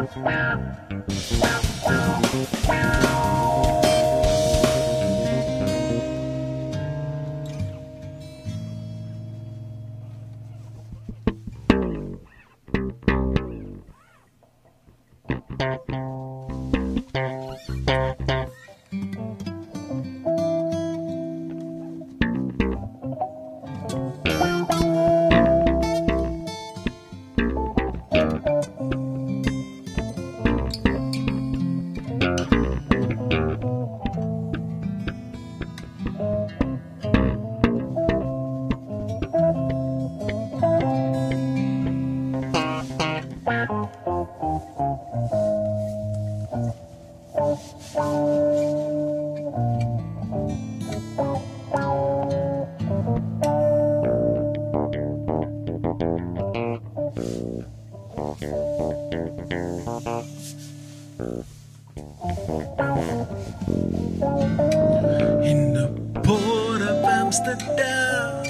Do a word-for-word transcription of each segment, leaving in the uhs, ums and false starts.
In the port of Amsterdam,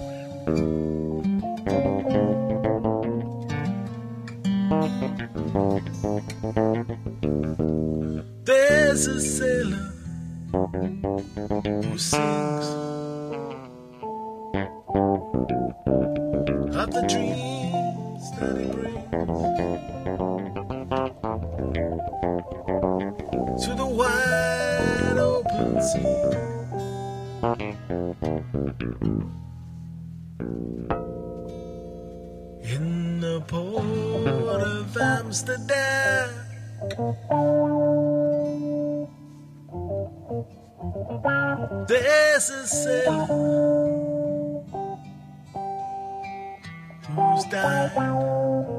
there's a sailor who sings of the dreams that he brings to the wide open sea. In the port of Amsterdam, there's a sailor who's died.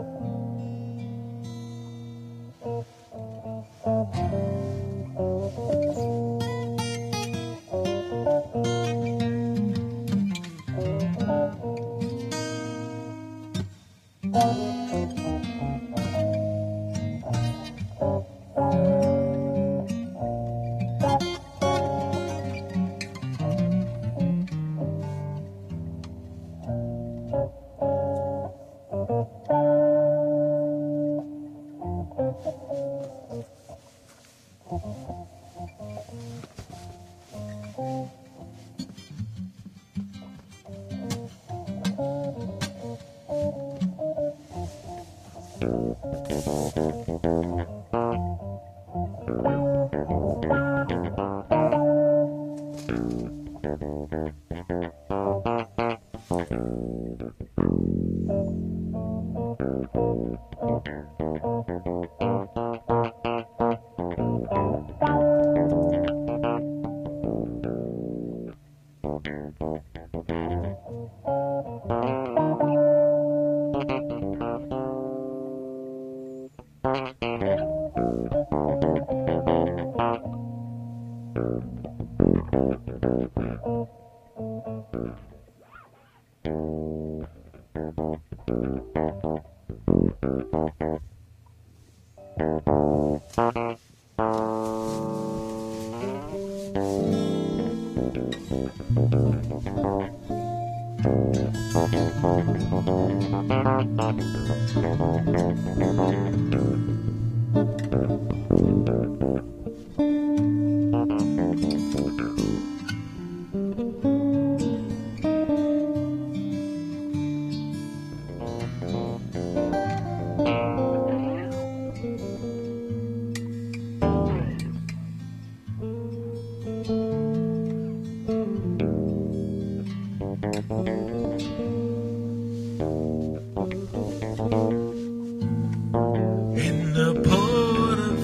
In the port of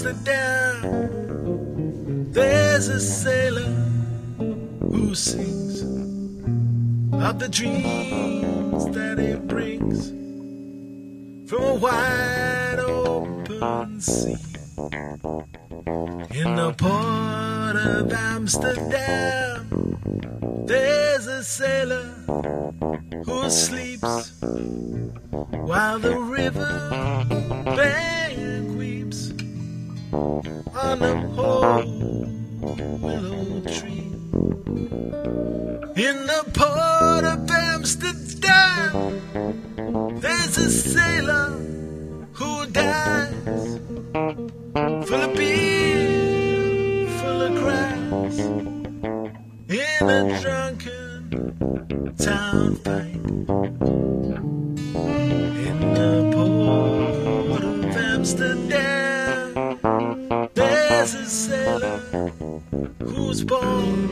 Amsterdam, there's a sailor who sings of the dreams that he brings from a wide open sea. In the port of Amsterdam, there's a sailor who sleeps while the river bank weeps on a whole willow tree. In the port of Amsterdam, there's a sailor who dies There's a sailor who's born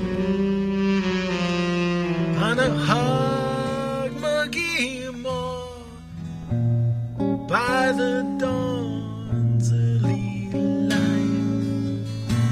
on a hard muggy moor by the dawn's early light.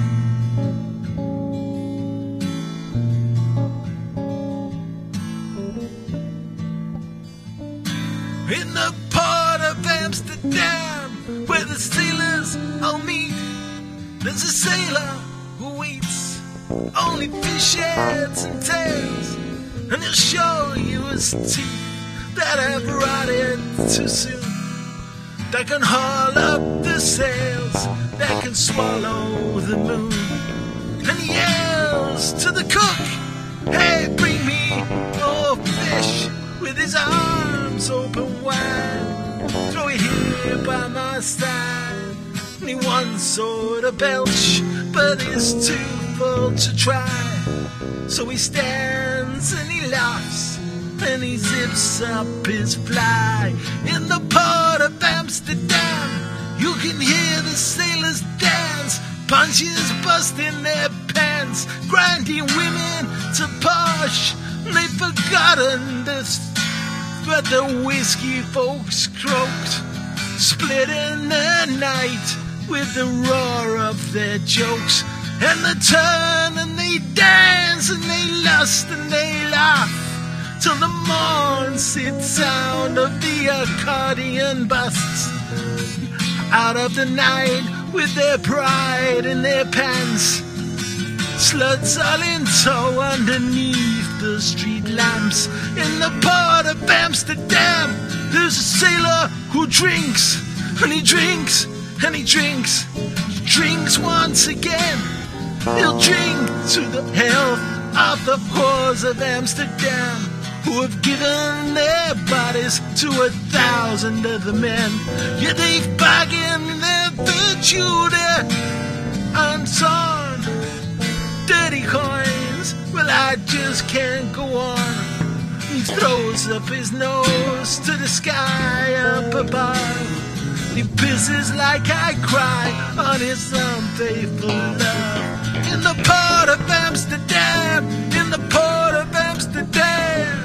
In the port of Amsterdam, where the sailors all meet, there's a sailor who eats only fish heads and tails, and he'll show you his teeth that have rotted too soon, that can haul up the sails, that can swallow the moon. And he yells to the cook, hey, bring me more fish, with his arms open wide, throw it here by my side. And he wants sort of belch, but he's too full to try. So he stands and he laughs, and he zips up his fly. In the port of Amsterdam, you can hear the sailors dance, punches busting their pants, grinding women to posh. They've forgotten this, but the whiskey folks croaked, splitting the night with the roar of their jokes. And they turn and they dance and they lust and they laugh till the morn-sit sound of the accordion busts out of the night with their pride in their pants. Sluts all in tow underneath the street lamps. In the port of Amsterdam, there's a sailor who drinks, and he drinks, and he drinks, he drinks once again. He'll drink to the health of the whores of Amsterdam, who have given their bodies to a thousand other men. Yeah, they've bargained their virtue, their untorn dirty coins. Well, I just can't go on. He throws up his nose to the sky up above. He pisses like I cry on his unfaithful love. In the port of Amsterdam, in the port of Amsterdam.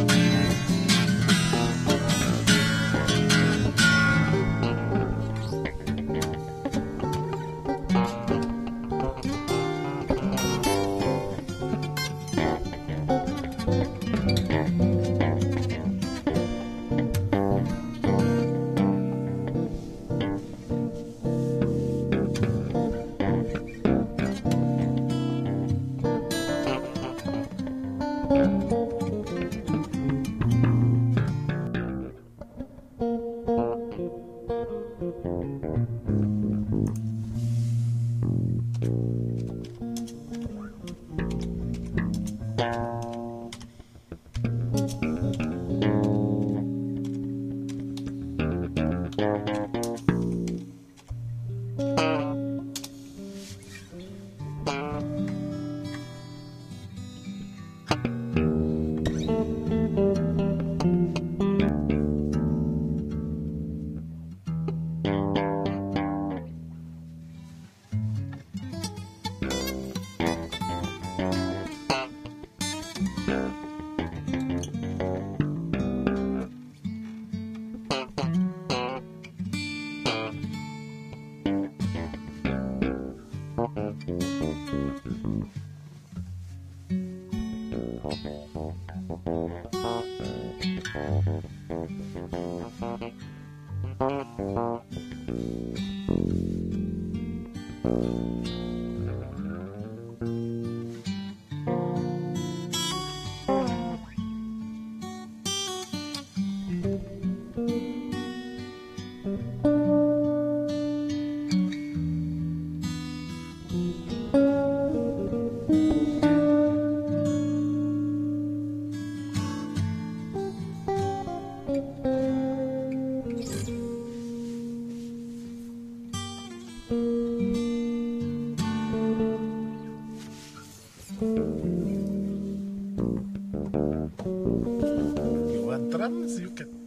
You want drums? You can.